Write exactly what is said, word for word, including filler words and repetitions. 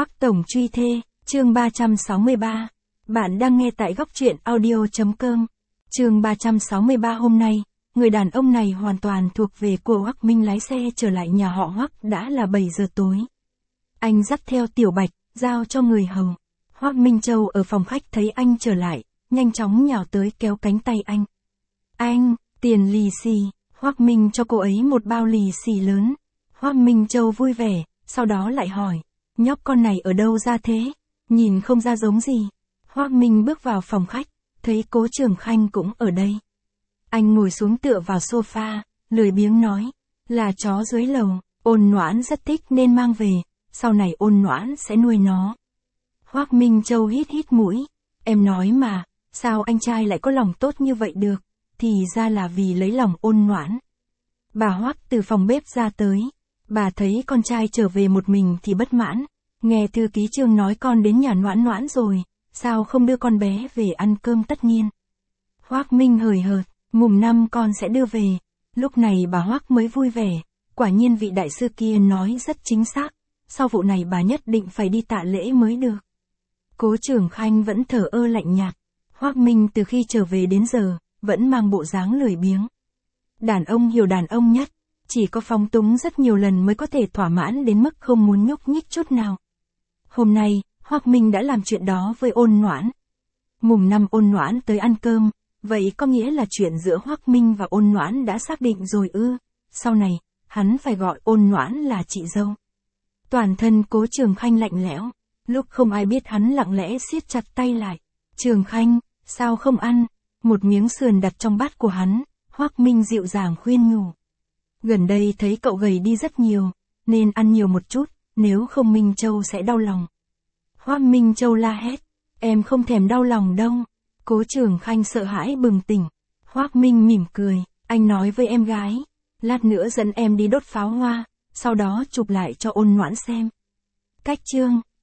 Hoắc Tổng truy thê, chương ba trăm sáu mươi ba. Bạn đang nghe tại góc truyện audio chấm com. Chương ba trăm sáu mươi ba hôm nay, người đàn ông này hoàn toàn thuộc về của Hoắc Minh lái xe trở lại nhà họ Hoắc đã là bảy giờ tối. Anh dắt theo Tiểu Bạch, giao cho người hầu. Hoắc Minh Châu ở phòng khách thấy anh trở lại, nhanh chóng nhào tới kéo cánh tay anh. Anh, tiền lì xì, Hoắc Minh cho cô ấy một bao lì xì lớn. Hoắc Minh Châu vui vẻ, sau đó lại hỏi, nhóc con này ở đâu ra thế? Nhìn không ra giống gì. Hoắc Minh bước vào phòng khách, thấy Cố Trường Khanh cũng ở đây. Anh ngồi xuống tựa vào sofa, lười biếng nói, là chó dưới lầu, Ôn Noãn rất thích nên mang về, sau này Ôn Noãn sẽ nuôi nó. Hoắc Minh Châu hít hít mũi, em nói mà, sao anh trai lại có lòng tốt như vậy được, thì ra là vì lấy lòng Ôn Noãn. Bà Hoắc từ phòng bếp ra tới, bà thấy con trai trở về một mình thì bất mãn, nghe thư ký Trương nói con đến nhà Noãn Noãn rồi, sao không đưa con bé về ăn cơm tất nhiên. Hoắc Minh hời hợt, mùng năm con sẽ đưa về. Lúc này bà Hoắc mới vui vẻ, quả nhiên vị đại sư kia nói rất chính xác, sau vụ này bà nhất định phải đi tạ lễ mới được. Cố Trường Khanh vẫn thờ ơ lạnh nhạt, Hoắc Minh từ khi trở về đến giờ, vẫn mang bộ dáng lười biếng. Đàn ông hiểu đàn ông nhất, chỉ có phóng túng rất nhiều lần mới có thể thỏa mãn đến mức không muốn nhúc nhích chút nào. Hôm nay, Hoắc Minh đã làm chuyện đó với Ôn Noãn. Mùng năm Ôn Noãn tới ăn cơm, vậy có nghĩa là chuyện giữa Hoắc Minh và Ôn Noãn đã xác định rồi ư? Sau này, hắn phải gọi Ôn Noãn là chị dâu. Toàn thân Cố Trường Khanh lạnh lẽo, lúc không ai biết hắn lặng lẽ siết chặt tay lại. Trường Khanh, sao không ăn? Một miếng sườn đặt trong bát của hắn, Hoắc Minh dịu dàng khuyên nhủ. Gần đây thấy cậu gầy đi rất nhiều, nên ăn nhiều một chút, nếu không Minh Châu sẽ đau lòng. Hoắc Minh Châu la hét, em không thèm đau lòng đâu. Cố Trường Khanh sợ hãi bừng tỉnh. Hoắc Minh mỉm cười, anh nói với em gái, lát nữa dẫn em đi đốt pháo hoa, sau đó chụp lại cho Ôn Noãn xem. Cách Trương,